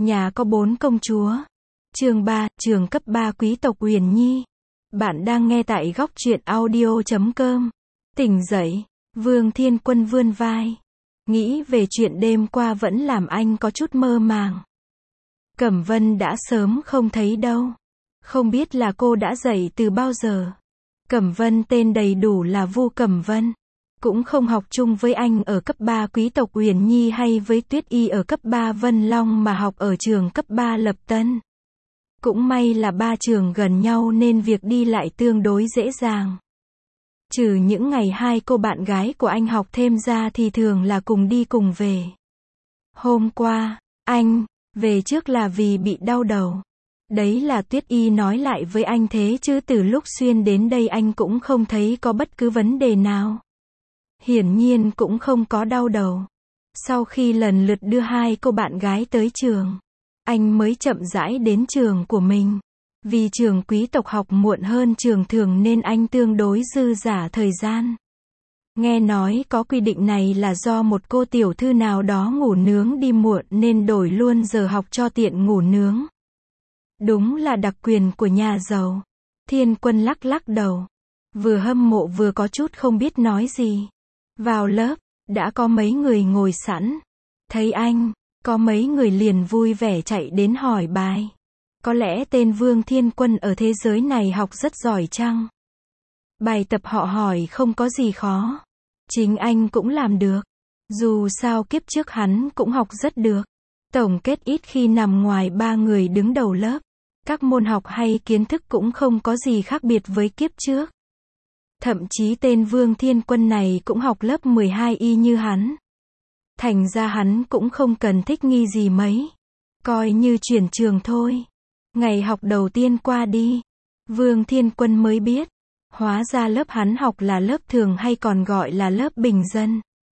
Nhà có 4 công chúa. Chương 3, trường cấp 3 quý tộc Uyển Nhi. Bạn đang nghe tại góc truyện audio.com. Tỉnh dậy, Vương Thiên Quân vươn vai. Nghĩ về chuyện đêm qua vẫn làm anh có chút mơ màng. Cẩm Vân đã sớm không thấy đâu. Không biết là cô đã dậy từ bao giờ. Cẩm Vân tên đầy đủ là Vu Cẩm Vân. Cũng không học chung với anh ở cấp 3 quý tộc Uyển Nhi hay với Tuyết Y ở cấp 3 Vân Long mà học ở trường cấp 3 Lập Tân. Cũng may là 3 trường gần nhau nên việc đi lại tương đối dễ dàng. Trừ những ngày 2 cô bạn gái của anh học thêm ra thì thường là cùng đi cùng về. Hôm qua, anh về trước là vì bị đau đầu. Đấy là Tuyết Y nói lại với anh thế chứ từ lúc xuyên đến đây anh cũng không thấy có bất cứ vấn đề nào. Hiển nhiên cũng không có đau đầu. Sau khi lần lượt đưa 2 cô bạn gái tới trường, anh mới chậm rãi đến trường của mình. Vì trường quý tộc học muộn hơn trường thường nên anh tương đối dư dả thời gian. Nghe nói có quy định này là do một cô tiểu thư nào đó ngủ nướng đi muộn nên đổi luôn giờ học cho tiện ngủ nướng. Đúng là đặc quyền của nhà giàu. Thiên Quân lắc lắc đầu. Vừa hâm mộ vừa có chút không biết nói gì. Vào lớp, đã có mấy người ngồi sẵn. Thấy anh, có mấy người liền vui vẻ chạy đến hỏi bài. Có lẽ tên Vương Thiên Quân ở thế giới này học rất giỏi chăng? Bài tập họ hỏi không có gì khó. Chính anh cũng làm được. Dù sao kiếp trước hắn cũng học rất được. Tổng kết ít khi nằm ngoài 3 người đứng đầu lớp. Các môn học hay kiến thức cũng không có gì khác biệt với kiếp trước. Thậm chí tên Vương Thiên Quân này cũng học lớp 12 y như hắn. Thành ra hắn cũng không cần thích nghi gì mấy. Coi như chuyển trường thôi. Ngày học đầu tiên qua đi, Vương Thiên Quân mới biết. Hóa ra lớp hắn học là lớp thường hay còn gọi là lớp bình dân.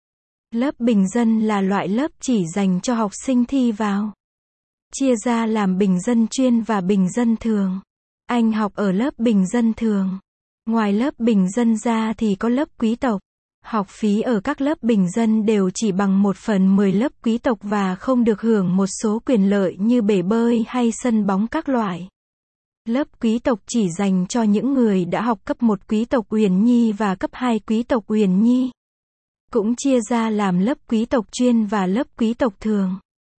Lớp bình dân là loại lớp chỉ dành cho học sinh thi vào. Chia ra làm bình dân chuyên và bình dân thường. Anh học ở lớp bình dân thường. Ngoài lớp bình dân ra thì có lớp quý tộc. Học phí ở các lớp bình dân đều chỉ bằng 1/10 lớp quý tộc và không được hưởng một số quyền lợi như bể bơi hay sân bóng các loại. Lớp quý tộc chỉ dành cho những người đã học cấp 1 quý tộc Uyển Nhi và cấp 2 quý tộc Uyển Nhi. Cũng chia ra làm lớp quý tộc chuyên và lớp quý tộc thường.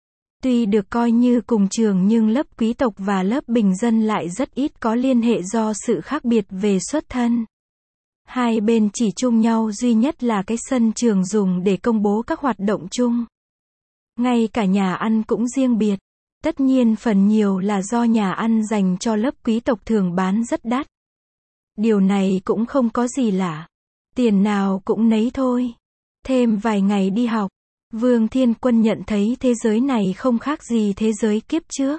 Tuy được coi như cùng trường nhưng lớp quý tộc và lớp bình dân lại rất ít có liên hệ do sự khác biệt về xuất thân. Hai bên chỉ chung nhau duy nhất là cái sân trường dùng để công bố các hoạt động chung. Ngay cả nhà ăn cũng riêng biệt. Tất nhiên phần nhiều là do nhà ăn dành cho lớp quý tộc thường bán rất đắt. Điều này cũng không có gì lạ. Tiền nào cũng nấy thôi. Thêm vài ngày đi học, Vương Thiên Quân nhận thấy thế giới này không khác gì thế giới kiếp trước.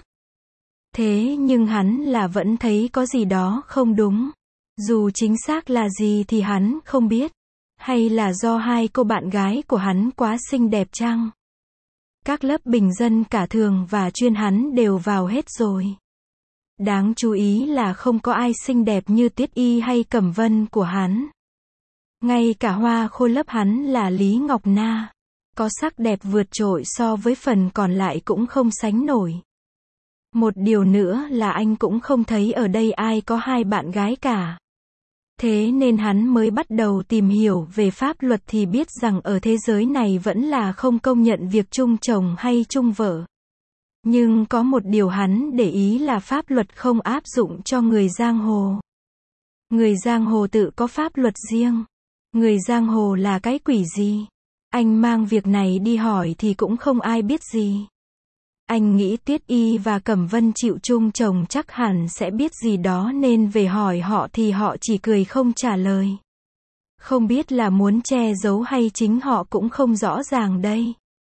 Thế nhưng hắn là vẫn thấy có gì đó không đúng. Dù chính xác là gì thì hắn không biết. Hay là do 2 cô bạn gái của hắn quá xinh đẹp chăng? Các lớp bình dân cả thường và chuyên hắn đều vào hết rồi. Đáng chú ý là không có ai xinh đẹp như Tuyết Y hay Cẩm Vân của hắn. Ngay cả hoa khôi lớp hắn là Lý Ngọc Na. Có sắc đẹp vượt trội so với phần còn lại cũng không sánh nổi. Một điều nữa là anh cũng không thấy ở đây ai có 2 bạn gái cả. Thế nên hắn mới bắt đầu tìm hiểu về pháp luật thì biết rằng ở thế giới này vẫn là không công nhận việc chung chồng hay chung vợ. Nhưng có một điều hắn để ý là pháp luật không áp dụng cho người giang hồ. Người giang hồ tự có pháp luật riêng. Người giang hồ là cái quỷ gì? Anh mang việc này đi hỏi thì cũng không ai biết gì. Anh nghĩ Tuyết Y và Cẩm Vân chịu chung chồng chắc hẳn sẽ biết gì đó nên về hỏi họ thì họ chỉ cười không trả lời. Không biết là muốn che giấu hay chính họ cũng không rõ ràng đây.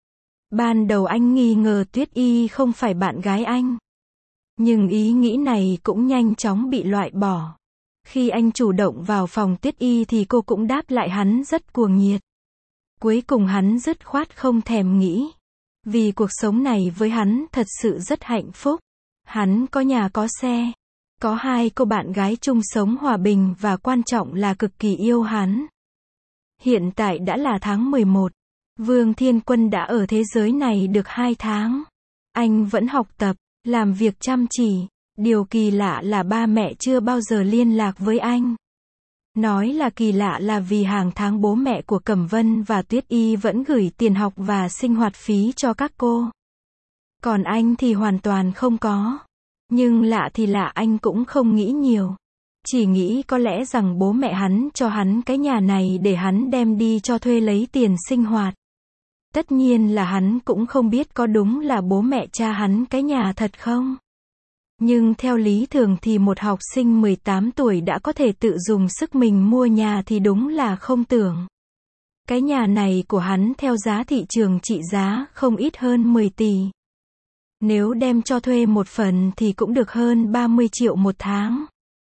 Ban đầu anh nghi ngờ Tuyết Y không phải bạn gái anh. Nhưng ý nghĩ này cũng nhanh chóng bị loại bỏ. Khi anh chủ động vào phòng Tuyết Y thì cô cũng đáp lại hắn rất cuồng nhiệt. Cuối cùng hắn dứt khoát không thèm nghĩ. Vì cuộc sống này với hắn thật sự rất hạnh phúc. Hắn có nhà có xe. Có 2 cô bạn gái chung sống hòa bình và quan trọng là cực kỳ yêu hắn. Hiện tại đã là tháng 11. Vương Thiên Quân đã ở thế giới này được 2 tháng. Anh vẫn học tập, làm việc chăm chỉ. Điều kỳ lạ là ba mẹ chưa bao giờ liên lạc với anh. Nói là kỳ lạ là vì hàng tháng bố mẹ của Cẩm Vân và Tuyết Y vẫn gửi tiền học và sinh hoạt phí cho các cô. Còn anh thì hoàn toàn không có. Nhưng lạ thì lạ, anh cũng không nghĩ nhiều. Chỉ nghĩ có lẽ rằng bố mẹ hắn cho hắn cái nhà này để hắn đem đi cho thuê lấy tiền sinh hoạt. Tất nhiên là hắn cũng không biết có đúng là bố mẹ cha hắn cái nhà thật không. Nhưng theo lý thường thì một học sinh 18 tuổi đã có thể tự dùng sức mình mua nhà thì đúng là không tưởng. Cái nhà này của hắn theo giá thị trường trị giá không ít hơn 10 tỷ. Nếu đem cho thuê một phần thì cũng được hơn 30 triệu một tháng.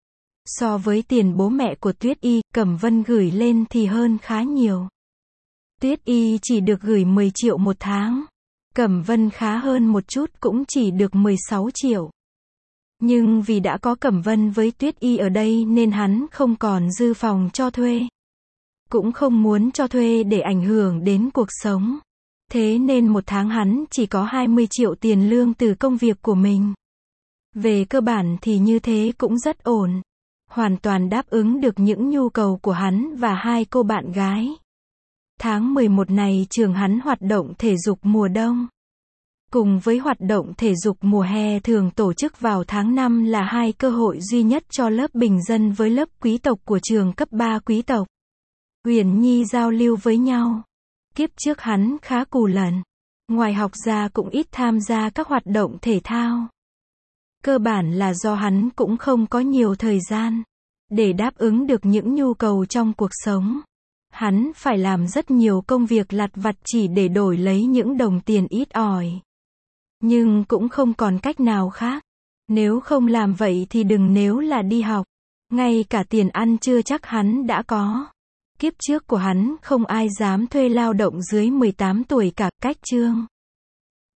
So với tiền bố mẹ của Tuyết Y, Cẩm Vân gửi lên thì hơn khá nhiều. Tuyết Y chỉ được gửi 10 triệu một tháng. Cẩm Vân khá hơn một chút, cũng chỉ được 16 triệu. Nhưng vì đã có Cẩm Vân với Tuyết Y ở đây nên hắn không còn dư phòng cho thuê. Cũng không muốn cho thuê để ảnh hưởng đến cuộc sống. Thế nên một tháng hắn chỉ có 20 triệu tiền lương từ công việc của mình. Về cơ bản thì như thế cũng rất ổn. Hoàn toàn đáp ứng được những nhu cầu của hắn và hai cô bạn gái. Tháng 11 này trường hắn hoạt động thể dục mùa đông. Cùng với hoạt động thể dục mùa hè thường tổ chức vào tháng 5 là hai cơ hội duy nhất cho lớp bình dân với lớp quý tộc của trường cấp 3 quý tộc Uyển Nhi giao lưu với nhau. Kiếp trước hắn khá cù lần. Ngoài học ra cũng ít tham gia các hoạt động thể thao. Cơ bản là do hắn cũng không có nhiều thời gian để đáp ứng được những nhu cầu trong cuộc sống. Hắn phải làm rất nhiều công việc lặt vặt chỉ để đổi lấy những đồng tiền ít ỏi. Nhưng cũng không còn cách nào khác. Nếu không làm vậy thì đừng nếu là đi học. Ngay cả tiền ăn chưa chắc hắn đã có. Kiếp trước của hắn không ai dám thuê lao động dưới 18 tuổi cả. Cách chương